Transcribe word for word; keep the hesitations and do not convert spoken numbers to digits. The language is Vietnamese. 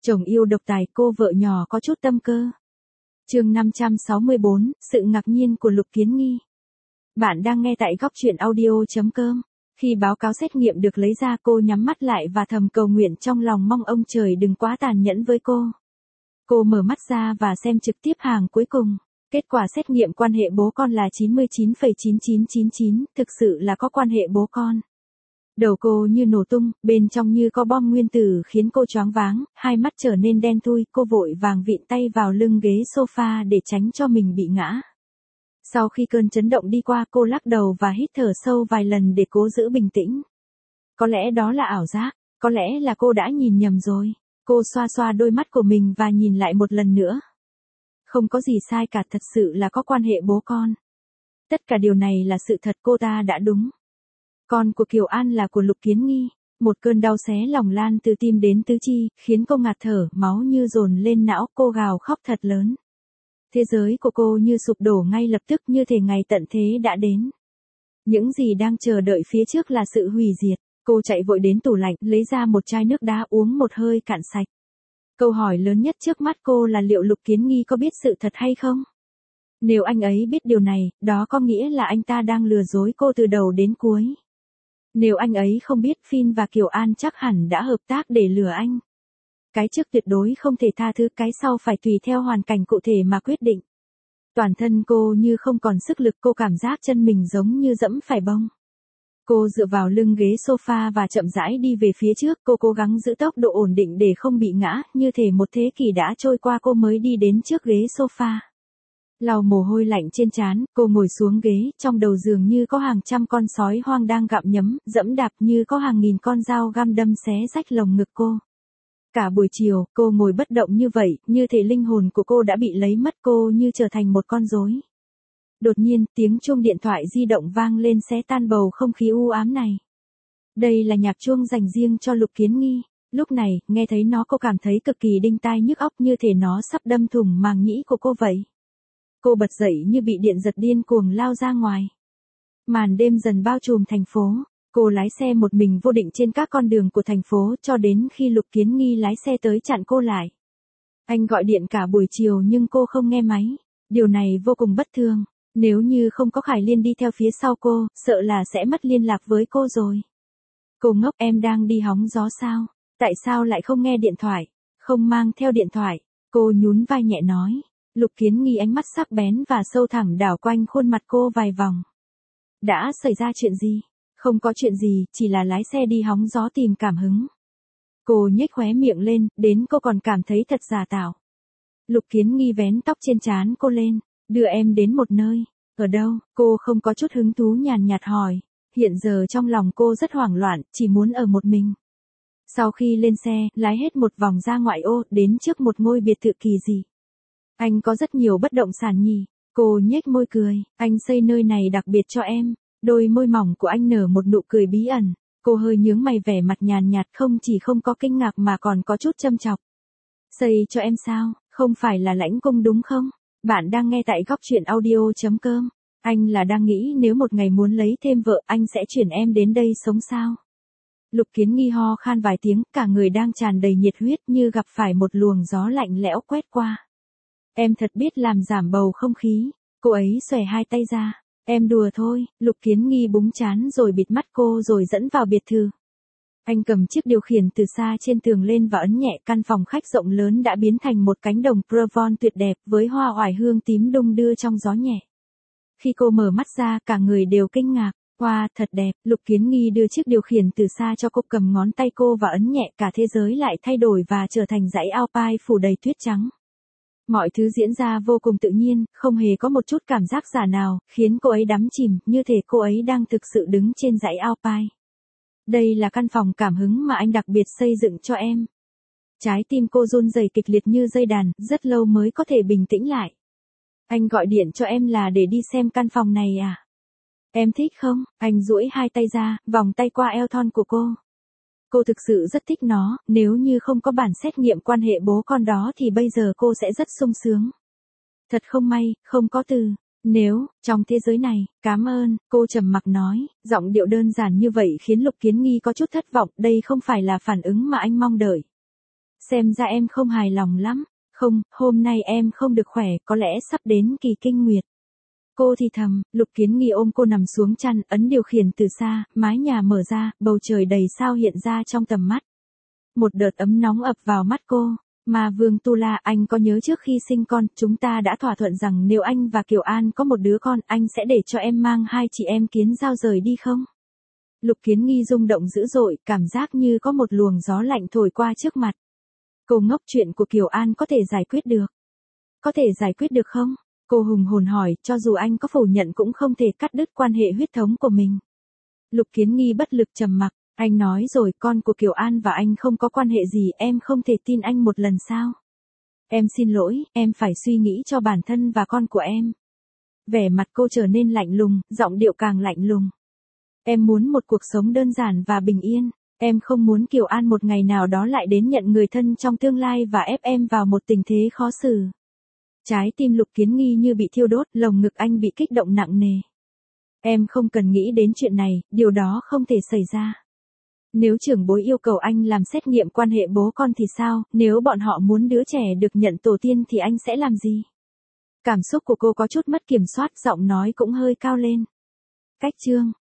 Chồng yêu độc tài, cô vợ nhỏ có chút tâm cơ. Chương năm trăm sáu mươi bốn, sự ngạc nhiên của Lục Kiến Nghi. Bạn đang nghe tại góc truyện audio chấm com. Khi báo cáo xét nghiệm được lấy ra, cô nhắm mắt lại và thầm cầu nguyện trong lòng mong ông trời đừng quá tàn nhẫn với cô. Cô mở mắt ra và xem trực tiếp hàng cuối cùng. Kết quả xét nghiệm quan hệ bố con là chín mươi chín phẩy chín chín chín chín, thực sự là có quan hệ bố con. Đầu cô như nổ tung, bên trong như có bom nguyên tử khiến cô choáng váng, hai mắt trở nên đen thui, cô vội vàng vịn tay vào lưng ghế sofa để tránh cho mình bị ngã. Sau khi cơn chấn động đi qua, cô lắc đầu và hít thở sâu vài lần để cố giữ bình tĩnh. Có lẽ đó là ảo giác, có lẽ là cô đã nhìn nhầm rồi. Cô xoa xoa đôi mắt của mình và nhìn lại một lần nữa. Không có gì sai cả, thật sự là có quan hệ bố con. Tất cả điều này là sự thật, cô ta đã đúng. Con của Kiều An là của Lục Kiến Nghi. Một cơn đau xé lòng lan từ tim đến tứ chi, khiến cô ngạt thở, máu như dồn lên não, cô gào khóc thật lớn. Thế giới của cô như sụp đổ ngay lập tức, như thể ngày tận thế đã đến. Những gì đang chờ đợi phía trước là sự hủy diệt. Cô chạy vội đến tủ lạnh, lấy ra một chai nước đá uống một hơi cạn sạch. Câu hỏi lớn nhất trước mắt cô là liệu Lục Kiến Nghi có biết sự thật hay không? Nếu anh ấy biết điều này, đó có nghĩa là anh ta đang lừa dối cô từ đầu đến cuối. Nếu anh ấy không biết, Phin và Kiều An chắc hẳn đã hợp tác để lừa anh. Cái trước tuyệt đối không thể tha thứ, cái sau phải tùy theo hoàn cảnh cụ thể mà quyết định. Toàn thân cô như không còn sức lực, cô cảm giác chân mình giống như dẫm phải bông. Cô dựa vào lưng ghế sofa và chậm rãi đi về phía trước, cô cố gắng giữ tốc độ ổn định để không bị ngã, như thể một thế kỷ đã trôi qua cô mới đi đến trước ghế sofa. Lau mồ hôi lạnh trên trán, cô ngồi xuống ghế, trong đầu dường như có hàng trăm con sói hoang đang gặm nhấm, dẫm đạp, như có hàng nghìn con dao găm đâm xé rách lồng ngực cô. Cả buổi chiều, cô ngồi bất động như vậy, như thể linh hồn của cô đã bị lấy mất, cô như trở thành một con rối. Đột nhiên, tiếng chuông điện thoại di động vang lên xé tan bầu không khí u ám này. Đây là nhạc chuông dành riêng cho Lục Kiến Nghi. Lúc này, nghe thấy nó cô cảm thấy cực kỳ đinh tai nhức óc, như thể nó sắp đâm thủng màng nhĩ của cô vậy. Cô bật dậy như bị điện giật, điên cuồng lao ra ngoài. Màn đêm dần bao trùm thành phố. Cô lái xe một mình vô định trên các con đường của thành phố cho đến khi Lục Kiến Nghi lái xe tới chặn cô lại. Anh gọi điện cả buổi chiều nhưng cô không nghe máy. Điều này vô cùng bất thường. Nếu như không có Khải Liên đi theo phía sau cô, sợ là sẽ mất liên lạc với cô rồi. Cô ngốc, em đang đi hóng gió sao? Tại sao lại không nghe điện thoại? Không mang theo điện thoại. Cô nhún vai nhẹ nói. Lục Kiến Nghi ánh mắt sắc bén và sâu thẳm đảo quanh khuôn mặt cô vài vòng. Đã xảy ra chuyện gì? Không có chuyện gì, chỉ là lái xe đi hóng gió tìm cảm hứng. Cô nhếch khóe miệng lên, đến cô còn cảm thấy thật giả tạo. Lục Kiến Nghi vén tóc trên trán cô lên, đưa em đến một nơi. Ở đâu? Cô không có chút hứng thú, nhàn nhạt hỏi. Hiện giờ trong lòng cô rất hoảng loạn, chỉ muốn ở một mình. Sau khi lên xe, lái hết một vòng ra ngoại ô, đến trước một ngôi biệt thự kỳ dị. Anh có rất nhiều bất động sản nhỉ? Cô nhếch môi cười, anh xây nơi này đặc biệt cho em. Đôi môi mỏng của anh nở một nụ cười bí ẩn. Cô hơi nhướng mày, vẻ mặt nhàn nhạt, không chỉ không có kinh ngạc mà còn có chút châm chọc. Xây cho em sao? Không phải là lãnh cung đúng không? Bạn đang nghe tại góc truyện audio chấm com. Anh là đang nghĩ nếu một ngày muốn lấy thêm vợ, anh sẽ chuyển em đến đây sống sao? Lục Kiến Nghi ho khan vài tiếng, cả người đang tràn đầy nhiệt huyết, như gặp phải một luồng gió lạnh lẽo quét qua. Em thật biết làm giảm bầu không khí. Cô ấy xòe hai tay ra. Em đùa thôi. Lục Kiến Nghi búng trán rồi bịt mắt cô rồi dẫn vào biệt thự. Anh cầm chiếc điều khiển từ xa trên tường lên và ấn nhẹ, căn phòng khách rộng lớn đã biến thành một cánh đồng Provence tuyệt đẹp với hoa oải hương tím đung đưa trong gió nhẹ. Khi cô mở mắt ra, cả người đều kinh ngạc. Wow, thật đẹp. Lục Kiến Nghi đưa chiếc điều khiển từ xa cho cô, cầm ngón tay cô và ấn nhẹ, cả thế giới lại thay đổi và trở thành dãy Alpine phủ đầy tuyết trắng. Mọi thứ diễn ra vô cùng tự nhiên, không hề có một chút cảm giác giả nào, khiến cô ấy đắm chìm, như thể cô ấy đang thực sự đứng trên dãy Alpine. Đây là căn phòng cảm hứng mà anh đặc biệt xây dựng cho em. Trái tim cô run rẩy kịch liệt như dây đàn, rất lâu mới có thể bình tĩnh lại. Anh gọi điện cho em là để đi xem căn phòng này à? Em thích không? Anh duỗi hai tay ra, vòng tay qua eo thon của cô. Cô thực sự rất thích nó, nếu như không có bản xét nghiệm quan hệ bố con đó thì bây giờ cô sẽ rất sung sướng. Thật không may, không có từ. Nếu, trong thế giới này, cảm ơn, cô trầm mặc nói, giọng điệu đơn giản như vậy khiến Lục Kiến Nghi có chút thất vọng, đây không phải là phản ứng mà anh mong đợi. Xem ra em không hài lòng lắm. Không, hôm nay em không được khỏe, có lẽ sắp đến kỳ kinh nguyệt. Cô thì thầm, Lục Kiến Nghi ôm cô nằm xuống chăn, ấn điều khiển từ xa, mái nhà mở ra, bầu trời đầy sao hiện ra trong tầm mắt. Một đợt ấm nóng ập vào mắt cô. Mà Vương Tu La, anh có nhớ trước khi sinh con, chúng ta đã thỏa thuận rằng nếu anh và Kiều An có một đứa con, anh sẽ để cho em mang hai chị em Kiến Giao rời đi không? Lục Kiến Nghi rung động dữ dội, cảm giác như có một luồng gió lạnh thổi qua trước mặt. Cô ngốc, chuyện của Kiều An có thể giải quyết được. Có thể giải quyết được không? Cô hùng hồn hỏi, cho dù anh có phủ nhận cũng không thể cắt đứt quan hệ huyết thống của mình. Lục Kiến Nghi bất lực trầm mặc, anh nói rồi, con của Kiều An và anh không có quan hệ gì, em không thể tin anh một lần sao? Em xin lỗi, em phải suy nghĩ cho bản thân và con của em. Vẻ mặt cô trở nên lạnh lùng, giọng điệu càng lạnh lùng. Em muốn một cuộc sống đơn giản và bình yên. Em không muốn Kiều An một ngày nào đó lại đến nhận người thân trong tương lai và ép em vào một tình thế khó xử. Trái tim Lục Kiến Nghi như bị thiêu đốt, lồng ngực anh bị kích động nặng nề. Em không cần nghĩ đến chuyện này, điều đó không thể xảy ra. Nếu trưởng bối yêu cầu anh làm xét nghiệm quan hệ bố con thì sao, nếu bọn họ muốn đứa trẻ được nhận tổ tiên thì anh sẽ làm gì? Cảm xúc của cô có chút mất kiểm soát, giọng nói cũng hơi cao lên. Cách chương